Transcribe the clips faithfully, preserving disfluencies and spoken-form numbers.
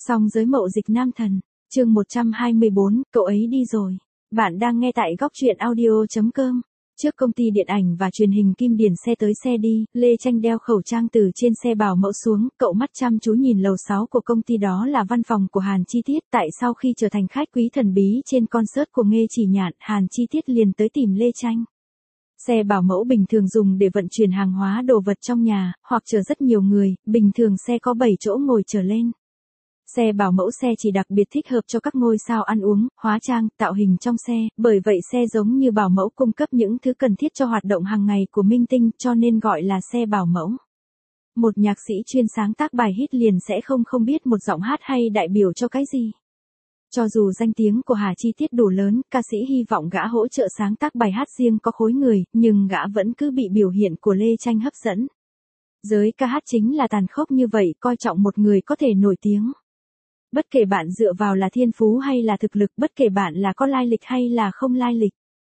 Song giới mậu dịch nam thần, chương một trăm hai mươi bốn, cậu ấy đi rồi. Bạn đang nghe tại góc truyện audio chấm com. Trước công ty điện ảnh và truyền hình Kim Điển xe tới xe đi, Lê Tranh đeo khẩu trang từ trên xe bảo mẫu xuống, cậu mắt chăm chú nhìn lầu sáu của công ty, đó là văn phòng của Hàn Chi Tiết. Tại sau khi trở thành khách quý thần bí trên concert của Nghê Chỉ Nhạn, Hàn Chi Tiết liền tới tìm Lê Tranh. Xe bảo mẫu bình thường dùng để vận chuyển hàng hóa đồ vật trong nhà, hoặc chở rất nhiều người, bình thường xe có bảy chỗ ngồi trở lên. Xe bảo mẫu xe chỉ đặc biệt thích hợp cho các ngôi sao ăn uống, hóa trang, tạo hình trong xe, bởi vậy xe giống như bảo mẫu cung cấp những thứ cần thiết cho hoạt động hàng ngày của minh tinh, cho nên gọi là xe bảo mẫu. Một nhạc sĩ chuyên sáng tác bài hit liền sẽ không không biết một giọng hát hay đại biểu cho cái gì. Cho dù danh tiếng của Hà Chi Tiết đủ lớn, ca sĩ hy vọng gã hỗ trợ sáng tác bài hát riêng có khối người, nhưng gã vẫn cứ bị biểu hiện của Lê Tranh hấp dẫn. Giới ca hát chính là tàn khốc như vậy, coi trọng một người có thể nổi tiếng. Bất kể bạn dựa vào là thiên phú hay là thực lực, bất kể bạn là có lai lịch hay là không lai lịch.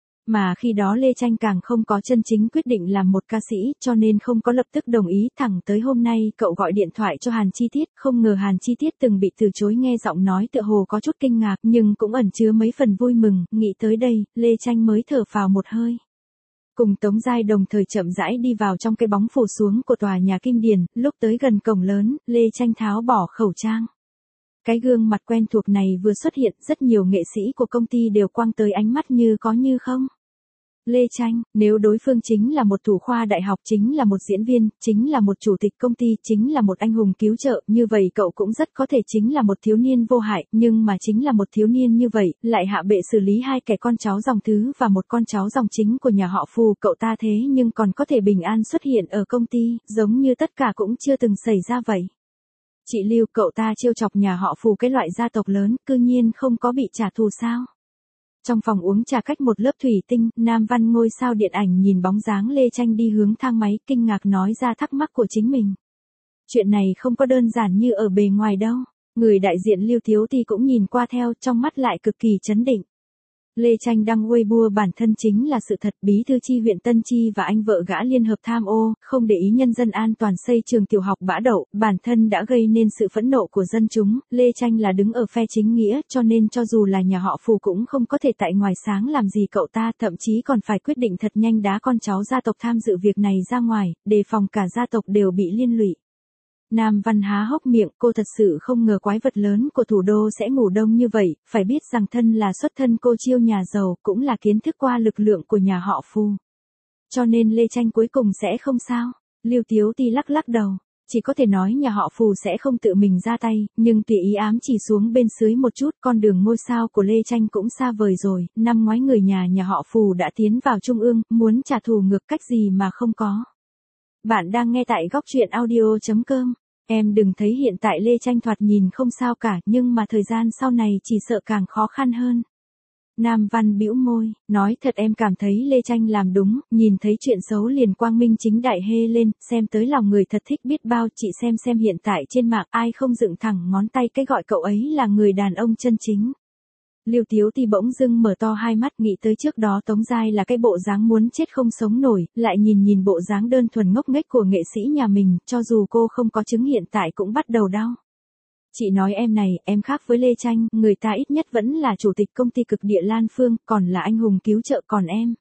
Mà khi đó Lê Tranh càng không có chân chính quyết định làm một ca sĩ, cho nên không có lập tức đồng ý. Thẳng tới hôm nay cậu gọi điện thoại cho Hàn Chi Tiết, không ngờ Hàn Chi Tiết từng bị từ chối, nghe giọng nói tựa hồ có chút kinh ngạc nhưng cũng ẩn chứa mấy phần vui mừng. Nghĩ tới đây, Lê Tranh mới thở phào một hơi. Cùng Tống Giai đồng thời chậm rãi đi vào trong cái bóng phủ xuống của tòa nhà Kim Điển. Lúc tới gần cổng lớn, Lê Tranh tháo bỏ khẩu trang. Cái gương mặt quen thuộc này vừa xuất hiện, rất nhiều nghệ sĩ của công ty đều quăng tới ánh mắt như có như không. Lê Tranh, nếu đối phương chính là một thủ khoa đại học, chính là một diễn viên, chính là một chủ tịch công ty, chính là một anh hùng cứu trợ, như vậy cậu cũng rất có thể chính là một thiếu niên vô hại, nhưng mà chính là một thiếu niên như vậy, lại hạ bệ xử lý hai kẻ con cháu dòng thứ và một con cháu dòng chính của nhà họ Phù, cậu ta thế nhưng còn có thể bình an xuất hiện ở công ty, giống như tất cả cũng chưa từng xảy ra vậy. Chị Lưu, cậu ta trêu chọc nhà họ Phù, cái loại gia tộc lớn, cư nhiên không có bị trả thù sao? Trong phòng uống trà cách một lớp thủy tinh, Nam Văn ngôi sao điện ảnh nhìn bóng dáng Lê Tranh đi hướng thang máy, kinh ngạc nói ra thắc mắc của chính mình. Chuyện này không có đơn giản như ở bề ngoài đâu. Người đại diện Lưu Thiếu Ti cũng nhìn qua theo, trong mắt lại cực kỳ chấn định. Lê Tranh đăng Weibo bản thân chính là sự thật, bí thư chi huyện Tân Chi và anh vợ gã liên hợp tham ô, không để ý nhân dân an toàn xây trường tiểu học bã đậu, bản thân đã gây nên sự phẫn nộ của dân chúng. Lê Tranh là đứng ở phe chính nghĩa, cho nên cho dù là nhà họ Phù cũng không có thể tại ngoài sáng làm gì cậu ta, thậm chí còn phải quyết định thật nhanh đá con cháu gia tộc tham dự việc này ra ngoài, đề phòng cả gia tộc đều bị liên lụy. Nam Văn há hốc miệng, cô thật sự không ngờ quái vật lớn của thủ đô sẽ ngủ đông như vậy, phải biết rằng thân là xuất thân cô chiêu nhà giàu, cũng là kiến thức qua lực lượng của nhà họ Phù. Cho nên Lê Tranh cuối cùng sẽ không sao. Lưu Tiếu Ti lắc lắc đầu, chỉ có thể nói nhà họ Phù sẽ không tự mình ra tay, nhưng tùy ý ám chỉ xuống bên dưới một chút, con đường ngôi sao của Lê Tranh cũng xa vời rồi. Năm ngoái người nhà nhà họ Phù đã tiến vào trung ương, muốn trả thù ngược cách gì mà không có. Bạn đang nghe tại góc truyện audio chấm com. Em đừng thấy hiện tại Lê Tranh thoạt nhìn không sao cả, nhưng mà thời gian sau này chỉ sợ càng khó khăn hơn. Nam Văn bĩu môi, nói thật em cảm thấy Lê Tranh làm đúng, nhìn thấy chuyện xấu liền quang minh chính đại hê lên, xem tới lòng người thật thích biết bao. Chị xem xem hiện tại trên mạng ai không dựng thẳng ngón tay cái gọi cậu ấy là người đàn ông chân chính. Lưu Tiếu Ti bỗng dưng mở to hai mắt, nghĩ tới trước đó Tống Giai là cái bộ dáng muốn chết không sống nổi, lại nhìn nhìn bộ dáng đơn thuần ngốc nghếch của nghệ sĩ nhà mình, cho dù cô không có chứng hiện tại cũng bắt đầu đau. Chị nói em này, em khác với Lê Tranh, người ta ít nhất vẫn là chủ tịch công ty cực địa Lan Phương, còn là anh hùng cứu trợ, còn em.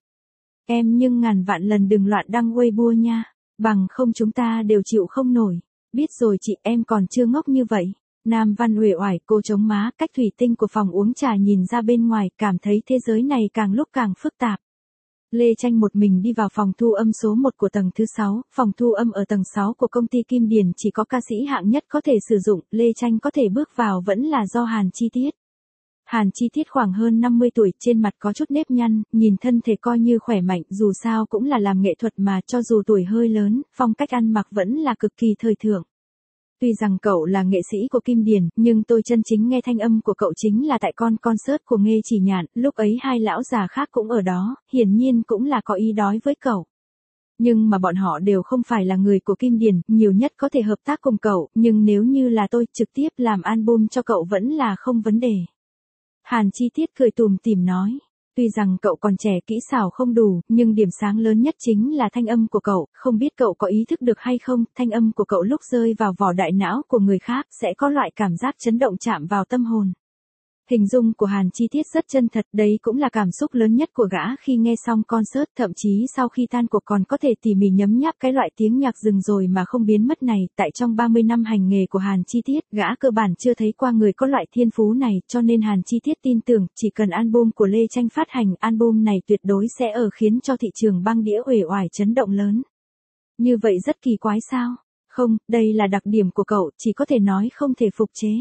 Em nhưng ngàn vạn lần đừng loạn đăng Weibo nha, bằng không chúng ta đều chịu không nổi. Biết rồi chị, em còn chưa ngốc như vậy. Nam Văn uể oải, cô chống má, cách thủy tinh của phòng uống trà nhìn ra bên ngoài, cảm thấy thế giới này càng lúc càng phức tạp. Lê Tranh một mình đi vào phòng thu âm số một của tầng thứ sáu, phòng thu âm ở tầng sáu của công ty Kim Điển chỉ có ca sĩ hạng nhất có thể sử dụng, Lê Tranh có thể bước vào vẫn là do Hàn Chi Tiết. Hàn Chi Tiết khoảng hơn năm mươi tuổi, trên mặt có chút nếp nhăn, nhìn thân thể coi như khỏe mạnh, dù sao cũng là làm nghệ thuật mà, cho dù tuổi hơi lớn, phong cách ăn mặc vẫn là cực kỳ thời thượng. Tuy rằng cậu là nghệ sĩ của Kim Điển, nhưng tôi chân chính nghe thanh âm của cậu chính là tại con concert của Nghê Chỉ Nhạn, lúc ấy hai lão già khác cũng ở đó, hiển nhiên cũng là có ý đói với cậu. Nhưng mà bọn họ đều không phải là người của Kim Điển, nhiều nhất có thể hợp tác cùng cậu, nhưng nếu như là tôi, trực tiếp làm album cho cậu vẫn là không vấn đề. Hàn Chi Tiết cười tùm tìm nói. Tuy rằng cậu còn trẻ kỹ xảo không đủ, nhưng điểm sáng lớn nhất chính là thanh âm của cậu, không biết cậu có ý thức được hay không, thanh âm của cậu lúc rơi vào vỏ đại não của người khác sẽ có loại cảm giác chấn động chạm vào tâm hồn. Hình dung của Hàn Chi Tiết rất chân thật, đấy cũng là cảm xúc lớn nhất của gã khi nghe xong concert, thậm chí sau khi tan cuộc còn có thể tỉ mỉ nhấm nháp cái loại tiếng nhạc rừng rồi mà không biến mất này, tại trong ba mươi năm hành nghề của Hàn Chi Tiết, gã cơ bản chưa thấy qua người có loại thiên phú này, cho nên Hàn Chi Tiết tin tưởng, chỉ cần album của Lê Tranh phát hành, album này tuyệt đối sẽ ở khiến cho thị trường băng đĩa uể oải chấn động lớn. Như vậy rất kỳ quái sao? Không, đây là đặc điểm của cậu, chỉ có thể nói không thể phục chế.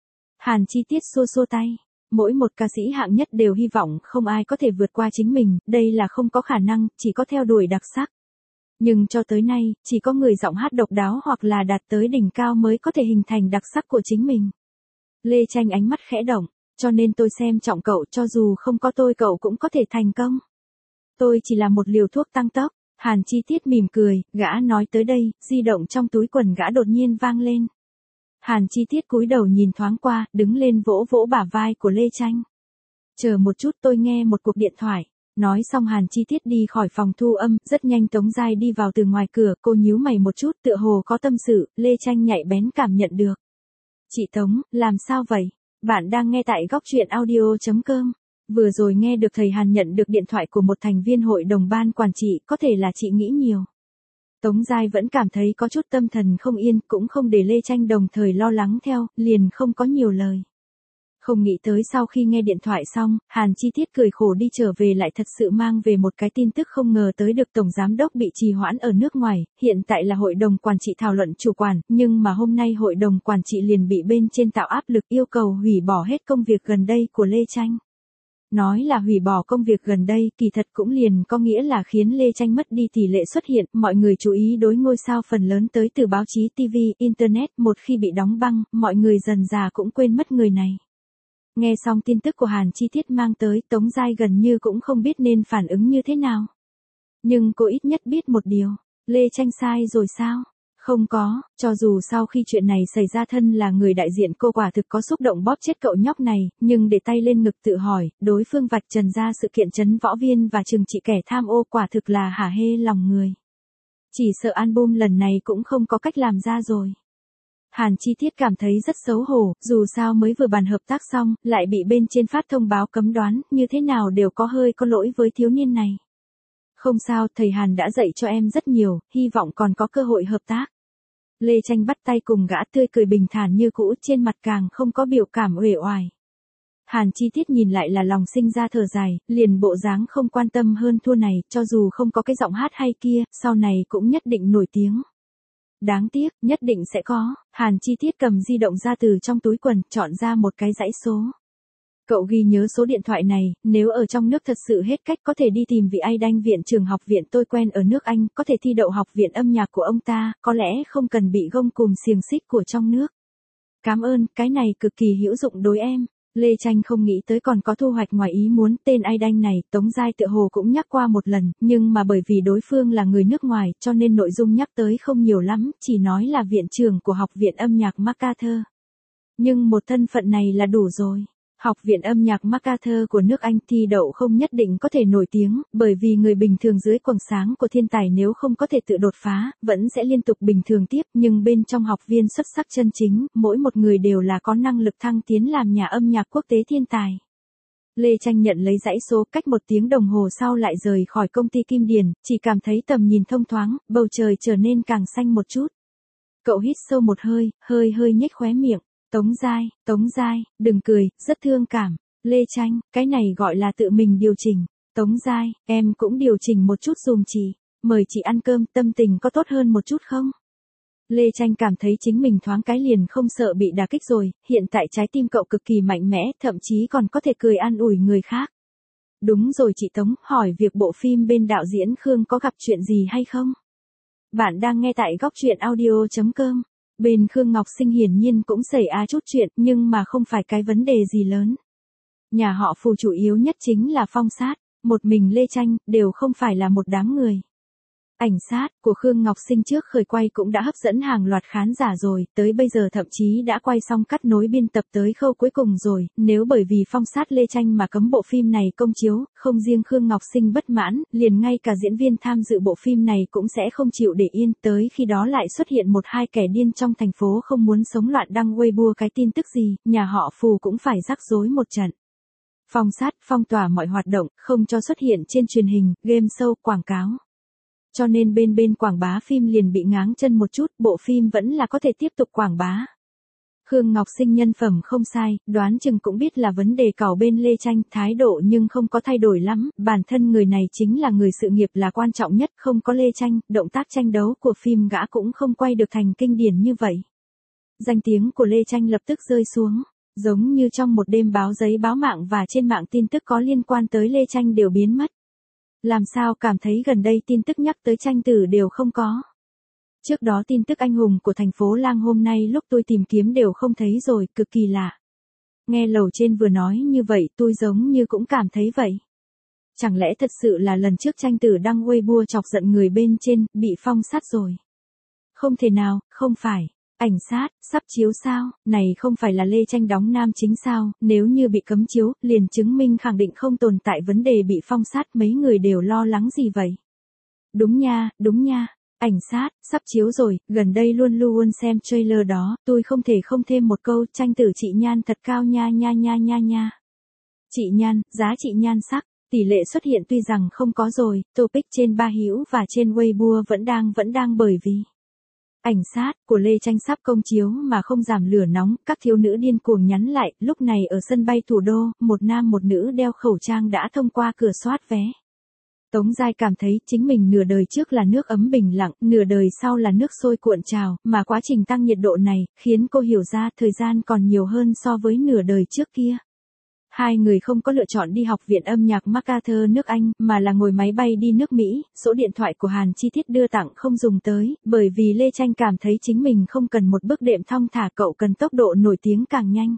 Hàn Chi Tiết xua xua tay. Mỗi một ca sĩ hạng nhất đều hy vọng không ai có thể vượt qua chính mình, đây là không có khả năng, chỉ có theo đuổi đặc sắc. Nhưng cho tới nay, chỉ có người giọng hát độc đáo hoặc là đạt tới đỉnh cao mới có thể hình thành đặc sắc của chính mình. Lê Tranh ánh mắt khẽ động, cho nên tôi xem trọng cậu, cho dù không có tôi cậu cũng có thể thành công. Tôi chỉ là một liều thuốc tăng tốc. Hàn Chi Tiết mỉm cười, gã nói tới đây, di động trong túi quần gã đột nhiên vang lên. Hàn Chi Tiết cúi đầu nhìn thoáng qua, đứng lên vỗ vỗ bả vai của Lê Tranh. Chờ một chút, tôi nghe một cuộc điện thoại. Nói xong Hàn Chi Tiết đi khỏi phòng thu âm, rất nhanh Tống Giai đi vào từ ngoài cửa, cô nhíu mày một chút, tựa hồ có tâm sự, Lê Tranh nhạy bén cảm nhận được. Chị Tống, làm sao vậy? Bạn đang nghe tại góc truyện audio chấm com. Vừa rồi nghe được thầy Hàn nhận được điện thoại của một thành viên hội đồng ban quản trị, có thể là chị nghĩ nhiều. Tống Giai vẫn cảm thấy có chút tâm thần không yên, cũng không để Lê Tranh đồng thời lo lắng theo, liền không có nhiều lời. Không nghĩ tới sau khi nghe điện thoại xong, Hàn Chi Tiết cười khổ đi trở về lại thật sự mang về một cái tin tức không ngờ tới được Tổng Giám đốc bị trì hoãn ở nước ngoài, hiện tại là hội đồng quản trị thảo luận chủ quản, nhưng mà hôm nay hội đồng quản trị liền bị bên trên tạo áp lực yêu cầu hủy bỏ hết công việc gần đây của Lê Tranh. Nói là hủy bỏ công việc gần đây, kỳ thật cũng liền có nghĩa là khiến Lê Tranh mất đi tỷ lệ xuất hiện, mọi người chú ý đối ngôi sao phần lớn tới từ báo chí ti vi, Internet, một khi bị đóng băng, mọi người dần dà cũng quên mất người này. Nghe xong tin tức của Hàn Chi Tiết mang tới, Tống Giai gần như cũng không biết nên phản ứng như thế nào. Nhưng cô ít nhất biết một điều, Lê Tranh sai rồi sao? Không có, cho dù sau khi chuyện này xảy ra thân là người đại diện cô quả thực có xúc động bóp chết cậu nhóc này, nhưng để tay lên ngực tự hỏi, đối phương vạch trần ra sự kiện trấn võ viên và trừng trị kẻ tham ô quả thực là hả hê lòng người. Chỉ sợ album lần này cũng không có cách làm ra rồi. Hàn Chi Tiết cảm thấy rất xấu hổ, dù sao mới vừa bàn hợp tác xong, lại bị bên trên phát thông báo cấm đoán, như thế nào đều có hơi có lỗi với thiếu niên này. Không sao, thầy Hàn đã dạy cho em rất nhiều, hy vọng còn có cơ hội hợp tác. Lê Tranh bắt tay cùng gã tươi cười bình thản như cũ, trên mặt càng không có biểu cảm uể oải. Hàn Chi Tiết nhìn lại là lòng sinh ra thở dài, liền bộ dáng không quan tâm hơn thua này, cho dù không có cái giọng hát hay kia, sau này cũng nhất định nổi tiếng. Đáng tiếc, nhất định sẽ có. Hàn Chi Tiết cầm di động ra từ trong túi quần, chọn ra một cái dãy số. Cậu ghi nhớ số điện thoại này, nếu ở trong nước thật sự hết cách có thể đi tìm vị ai đanh viện trường học viện tôi quen ở nước Anh, có thể thi đậu học viện âm nhạc của ông ta, có lẽ không cần bị gông cùm xiềng xích của trong nước. Cảm ơn, cái này cực kỳ hữu dụng đối em. Lê Tranh không nghĩ tới còn có thu hoạch ngoài ý muốn, tên ai đanh này, Tống Giai tựa hồ cũng nhắc qua một lần, nhưng mà bởi vì đối phương là người nước ngoài, cho nên nội dung nhắc tới không nhiều lắm, chỉ nói là viện trưởng của học viện âm nhạc MacArthur. Nhưng một thân phận này là đủ rồi. Học viện âm nhạc MacArthur của nước Anh thi đậu không nhất định có thể nổi tiếng, bởi vì người bình thường dưới quầng sáng của thiên tài nếu không có thể tự đột phá, vẫn sẽ liên tục bình thường tiếp, nhưng bên trong học viên xuất sắc chân chính, mỗi một người đều là có năng lực thăng tiến làm nhà âm nhạc quốc tế thiên tài. Lê Tranh nhận lấy dãy số, cách một tiếng đồng hồ sau lại rời khỏi công ty Kim Điền, chỉ cảm thấy tầm nhìn thông thoáng, bầu trời trở nên càng xanh một chút. Cậu hít sâu một hơi, hơi hơi nhếch khóe miệng. Tống Giai, Tống Giai, đừng cười, rất thương cảm. Lê Tranh, cái này gọi là tự mình điều chỉnh. Tống Giai, em cũng điều chỉnh một chút dùm chị. Mời chị ăn cơm, tâm tình có tốt hơn một chút không? Lê Tranh cảm thấy chính mình thoáng cái liền không sợ bị đả kích rồi, hiện tại trái tim cậu cực kỳ mạnh mẽ, thậm chí còn có thể cười an ủi người khác. Đúng rồi chị Tống, hỏi việc bộ phim bên đạo diễn Khương có gặp chuyện gì hay không? Bạn đang nghe tại góc truyện audio chấm com. Bên Khương Ngọc Sinh hiển nhiên cũng xảy ra chút chuyện, nhưng mà không phải cái vấn đề gì lớn. Nhà họ Phù chủ yếu nhất chính là phong sát, một mình Lê Tranh, đều không phải là một đám người. Ảnh sát của Khương Ngọc Sinh trước khởi quay cũng đã hấp dẫn hàng loạt khán giả rồi, tới bây giờ thậm chí đã quay xong cắt nối biên tập tới khâu cuối cùng rồi, nếu bởi vì phong sát Lê Tranh mà cấm bộ phim này công chiếu, không riêng Khương Ngọc Sinh bất mãn, liền ngay cả diễn viên tham dự bộ phim này cũng sẽ không chịu để yên, tới khi đó lại xuất hiện một hai kẻ điên trong thành phố không muốn sống loạn đăng Weibo cái tin tức gì, nhà họ Phù cũng phải rắc rối một trận. Phong sát, phong tỏa mọi hoạt động, không cho xuất hiện trên truyền hình, game show, quảng cáo. Cho nên bên bên quảng bá phim liền bị ngáng chân một chút, bộ phim vẫn là có thể tiếp tục quảng bá. Khương Ngọc Sinh nhân phẩm không sai, đoán chừng cũng biết là vấn đề cẩu bên Lê Tranh, thái độ nhưng không có thay đổi lắm, bản thân người này chính là người sự nghiệp là quan trọng nhất, không có Lê Tranh, động tác tranh đấu của phim gã cũng không quay được thành kinh điển như vậy. Danh tiếng của Lê Tranh lập tức rơi xuống, giống như trong một đêm báo giấy báo mạng và trên mạng tin tức có liên quan tới Lê Tranh đều biến mất. Làm sao cảm thấy gần đây tin tức nhắc tới Tranh Tử đều không có. Trước đó tin tức anh hùng của thành phố Lang hôm nay lúc tôi tìm kiếm đều không thấy rồi, cực kỳ lạ. Nghe lầu trên vừa nói như vậy tôi giống như cũng cảm thấy vậy. Chẳng lẽ thật sự là lần trước Tranh Tử đăng Weibo chọc giận người bên trên, bị phong sát rồi? Không thể nào, không phải. Ảnh sát, sắp chiếu sao, này không phải là Lê Tranh đóng nam chính sao, nếu như bị cấm chiếu, liền chứng minh khẳng định không tồn tại vấn đề bị phong sát, mấy người đều lo lắng gì vậy? Đúng nha, đúng nha, ảnh sát, sắp chiếu rồi, gần đây luôn luôn xem trailer đó, tôi không thể không thêm một câu, Tranh Tử chị nhan thật cao nha nha nha nha nha. Chị nhan, giá trị nhan sắc, tỷ lệ xuất hiện tuy rằng không có rồi, topic trên Ba Hữu và trên Weibo vẫn đang vẫn đang bởi vì ảnh sát của Lê Tranh sắp công chiếu mà không giảm lửa nóng, các thiếu nữ điên cuồng nhắn lại, lúc này ở sân bay thủ đô, một nam một nữ đeo khẩu trang đã thông qua cửa soát vé. Tống Giai cảm thấy chính mình nửa đời trước là nước ấm bình lặng, nửa đời sau là nước sôi cuộn trào, mà quá trình tăng nhiệt độ này, khiến cô hiểu ra thời gian còn nhiều hơn so với nửa đời trước kia. Hai người không có lựa chọn đi học viện âm nhạc MacArthur nước Anh, mà là ngồi máy bay đi nước Mỹ, số điện thoại của Hàn Chi Tiết đưa tặng không dùng tới, bởi vì Lê Tranh cảm thấy chính mình không cần một bước đệm thong thả, cậu cần tốc độ nổi tiếng càng nhanh.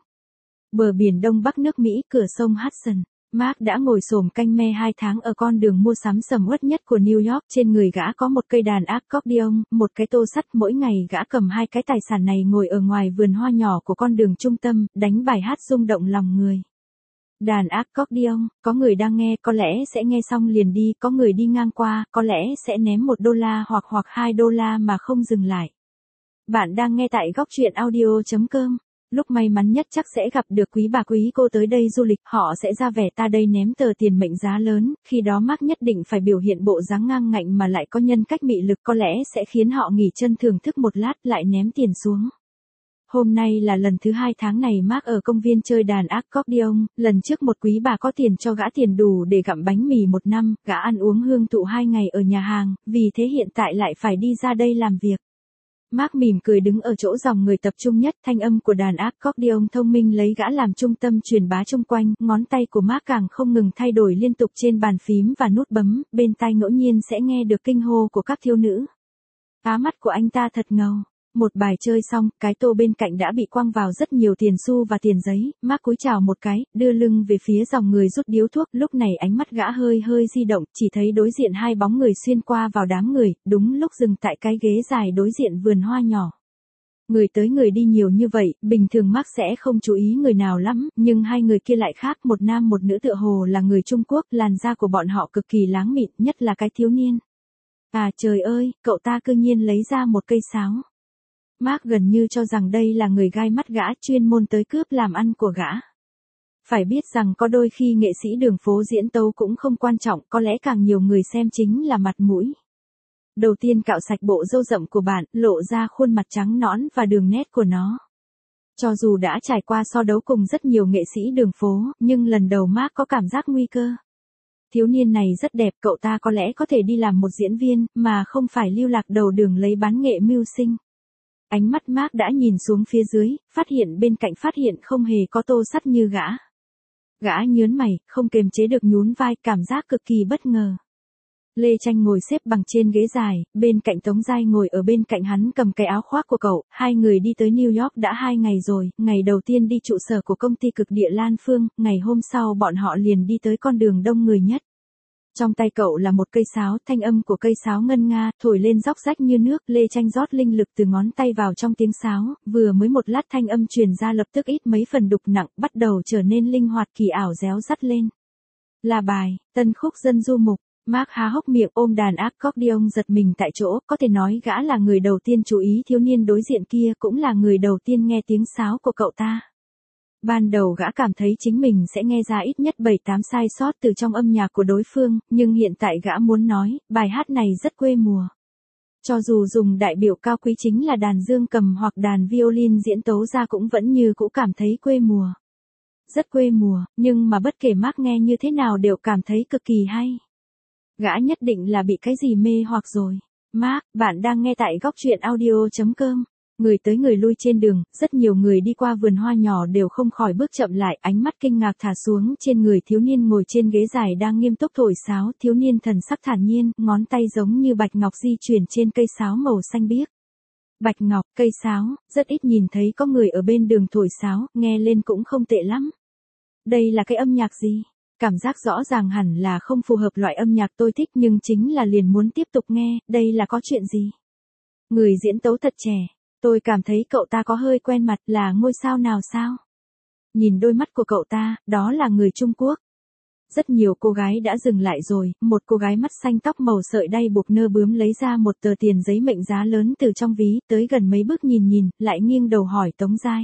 Bờ biển Đông Bắc nước Mỹ, cửa sông Hudson, Mark đã ngồi xổm canh me hai tháng ở con đường mua sắm sầm uất nhất của New York, trên người gã có một cây đàn accordion, một cái tô sắt, mỗi ngày gã cầm hai cái tài sản này ngồi ở ngoài vườn hoa nhỏ của con đường trung tâm, đánh bài hát rung động lòng người. Đàn accordion, có người đang nghe, có lẽ sẽ nghe xong liền đi, có người đi ngang qua, có lẽ sẽ ném một đô la hoặc hoặc hai đô la mà không dừng lại. Bạn đang nghe tại góc truyện audio chấm com. Lúc may mắn nhất chắc sẽ gặp được quý bà quý cô tới đây du lịch, họ sẽ ra vẻ ta đây ném tờ tiền mệnh giá lớn, khi đó Mark nhất định phải biểu hiện bộ dáng ngang ngạnh mà lại có nhân cách mị lực, có lẽ sẽ khiến họ nghỉ chân thưởng thức một lát lại ném tiền xuống. Hôm nay là lần thứ hai tháng này Mark ở công viên chơi đàn accordion, lần trước một quý bà có tiền cho gã tiền đủ để gặm bánh mì một năm, gã ăn uống hương tụ hai ngày ở nhà hàng, vì thế hiện tại lại phải đi ra đây làm việc. Mark mỉm cười đứng ở chỗ dòng người tập trung nhất, thanh âm của đàn accordion thông minh lấy gã làm trung tâm truyền bá chung quanh, ngón tay của Mark càng không ngừng thay đổi liên tục trên bàn phím và nút bấm, bên tai ngẫu nhiên sẽ nghe được kinh hô của các thiếu nữ. Á mắt của anh ta thật ngầu. Một bài chơi xong, cái tô bên cạnh đã bị quăng vào rất nhiều tiền xu và tiền giấy, Mark cúi chào một cái, đưa lưng về phía dòng người rút điếu thuốc, lúc này ánh mắt gã hơi hơi di động, chỉ thấy đối diện hai bóng người xuyên qua vào đám người, đúng lúc dừng tại cái ghế dài đối diện vườn hoa nhỏ. Người tới người đi nhiều như vậy, bình thường Mark sẽ không chú ý người nào lắm, nhưng hai người kia lại khác, một nam một nữ tựa hồ là người Trung Quốc, làn da của bọn họ cực kỳ láng mịn, nhất là cái thiếu niên. À trời ơi, cậu ta cư nhiên lấy ra một cây sáo. Mark gần như cho rằng đây là người gai mắt gã, chuyên môn tới cướp làm ăn của gã. Phải biết rằng có đôi khi nghệ sĩ đường phố diễn tấu cũng không quan trọng, có lẽ càng nhiều người xem chính là mặt mũi. Đầu tiên cạo sạch bộ râu rậm của bạn, lộ ra khuôn mặt trắng nõn và đường nét của nó. Cho dù đã trải qua so đấu cùng rất nhiều nghệ sĩ đường phố, nhưng lần đầu Mark có cảm giác nguy cơ. Thiếu niên này rất đẹp, cậu ta có lẽ có thể đi làm một diễn viên, mà không phải lưu lạc đầu đường lấy bán nghệ mưu sinh. Ánh mắt Mark đã nhìn xuống phía dưới, phát hiện bên cạnh phát hiện không hề có tô sắt như gã. Gã nhớn mày, không kềm chế được nhún vai, cảm giác cực kỳ bất ngờ. Lê Tranh ngồi xếp bằng trên ghế dài, bên cạnh Tống Giai ngồi ở bên cạnh hắn cầm cái áo khoác của cậu, hai người đi tới New York đã hai ngày rồi, ngày đầu tiên đi trụ sở của công ty cực địa Lan Phương, ngày hôm sau bọn họ liền đi tới con đường đông người nhất. Trong tay cậu là một cây sáo, thanh âm của cây sáo ngân nga, thổi lên róc rách như nước, Lê Tranh rót linh lực từ ngón tay vào trong tiếng sáo, vừa mới một lát thanh âm truyền ra lập tức ít mấy phần đục nặng, bắt đầu trở nên linh hoạt kỳ ảo réo rắt lên. Là bài, tân khúc dân du mục. Mark há hốc miệng ôm đàn accordion giật mình tại chỗ, có thể nói gã là người đầu tiên chú ý thiếu niên đối diện kia, cũng là người đầu tiên nghe tiếng sáo của cậu ta. Ban đầu gã cảm thấy chính mình sẽ nghe ra ít nhất bảy tám sai sót từ trong âm nhạc của đối phương, nhưng hiện tại gã muốn nói, bài hát này rất quê mùa. Cho dù dùng đại biểu cao quý chính là đàn dương cầm hoặc đàn violin diễn tấu ra cũng vẫn như cũ cảm thấy quê mùa. Rất quê mùa, nhưng mà bất kể Mark nghe như thế nào đều cảm thấy cực kỳ hay. Gã nhất định là bị cái gì mê hoặc rồi. Mark, bạn đang nghe tại góc truyện audio chấm com. Người tới người lui trên đường, rất nhiều người đi qua vườn hoa nhỏ đều không khỏi bước chậm lại, ánh mắt kinh ngạc thả xuống trên người thiếu niên ngồi trên ghế dài đang nghiêm túc thổi sáo, thiếu niên thần sắc thản nhiên, ngón tay giống như bạch ngọc di chuyển trên cây sáo màu xanh biếc. Bạch ngọc, cây sáo, rất ít nhìn thấy có người ở bên đường thổi sáo, nghe lên cũng không tệ lắm. Đây là cái âm nhạc gì? Cảm giác rõ ràng hẳn là không phù hợp loại âm nhạc tôi thích nhưng chính là liền muốn tiếp tục nghe, đây là có chuyện gì? Người diễn tấu thật trẻ. Tôi cảm thấy cậu ta có hơi quen mặt, là ngôi sao nào sao? Nhìn đôi mắt của cậu ta, đó là người Trung Quốc. Rất nhiều cô gái đã dừng lại rồi, một cô gái mắt xanh tóc màu sợi đay buộc nơ bướm lấy ra một tờ tiền giấy mệnh giá lớn từ trong ví, tới gần mấy bước nhìn nhìn, lại nghiêng đầu hỏi Tống Giai.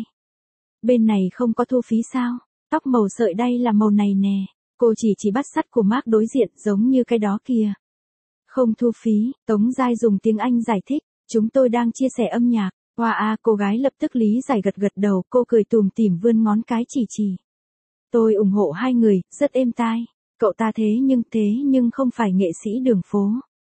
Bên này không có thu phí sao? Tóc màu sợi đay là màu này nè. Cô chỉ chỉ bắt sắt của Mark đối diện, giống như cái đó kìa. Không thu phí, Tống Giai dùng tiếng Anh giải thích, chúng tôi đang chia sẻ âm nhạc. Hoa a, cô gái lập tức lý giải gật gật đầu, cô cười tùm tỉm vươn ngón cái chỉ chỉ. Tôi ủng hộ hai người, rất êm tai. Cậu ta thế nhưng thế nhưng không phải nghệ sĩ đường phố.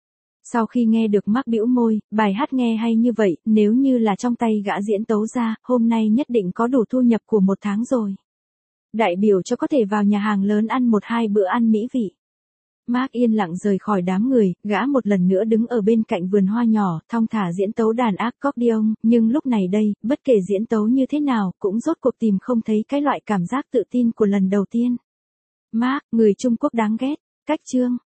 Sau khi nghe được Mark bĩu môi, bài hát nghe hay như vậy, nếu như là trong tay gã diễn tấu ra, hôm nay nhất định có đủ thu nhập của một tháng rồi. Đại biểu cho có thể vào nhà hàng lớn ăn một hai bữa ăn mỹ vị. Mark yên lặng rời khỏi đám người, gã một lần nữa đứng ở bên cạnh vườn hoa nhỏ, thong thả diễn tấu đàn accordion, nhưng lúc này đây, bất kể diễn tấu như thế nào, cũng rốt cuộc tìm không thấy cái loại cảm giác tự tin của lần đầu tiên. Mark, người Trung Quốc đáng ghét, cách chương.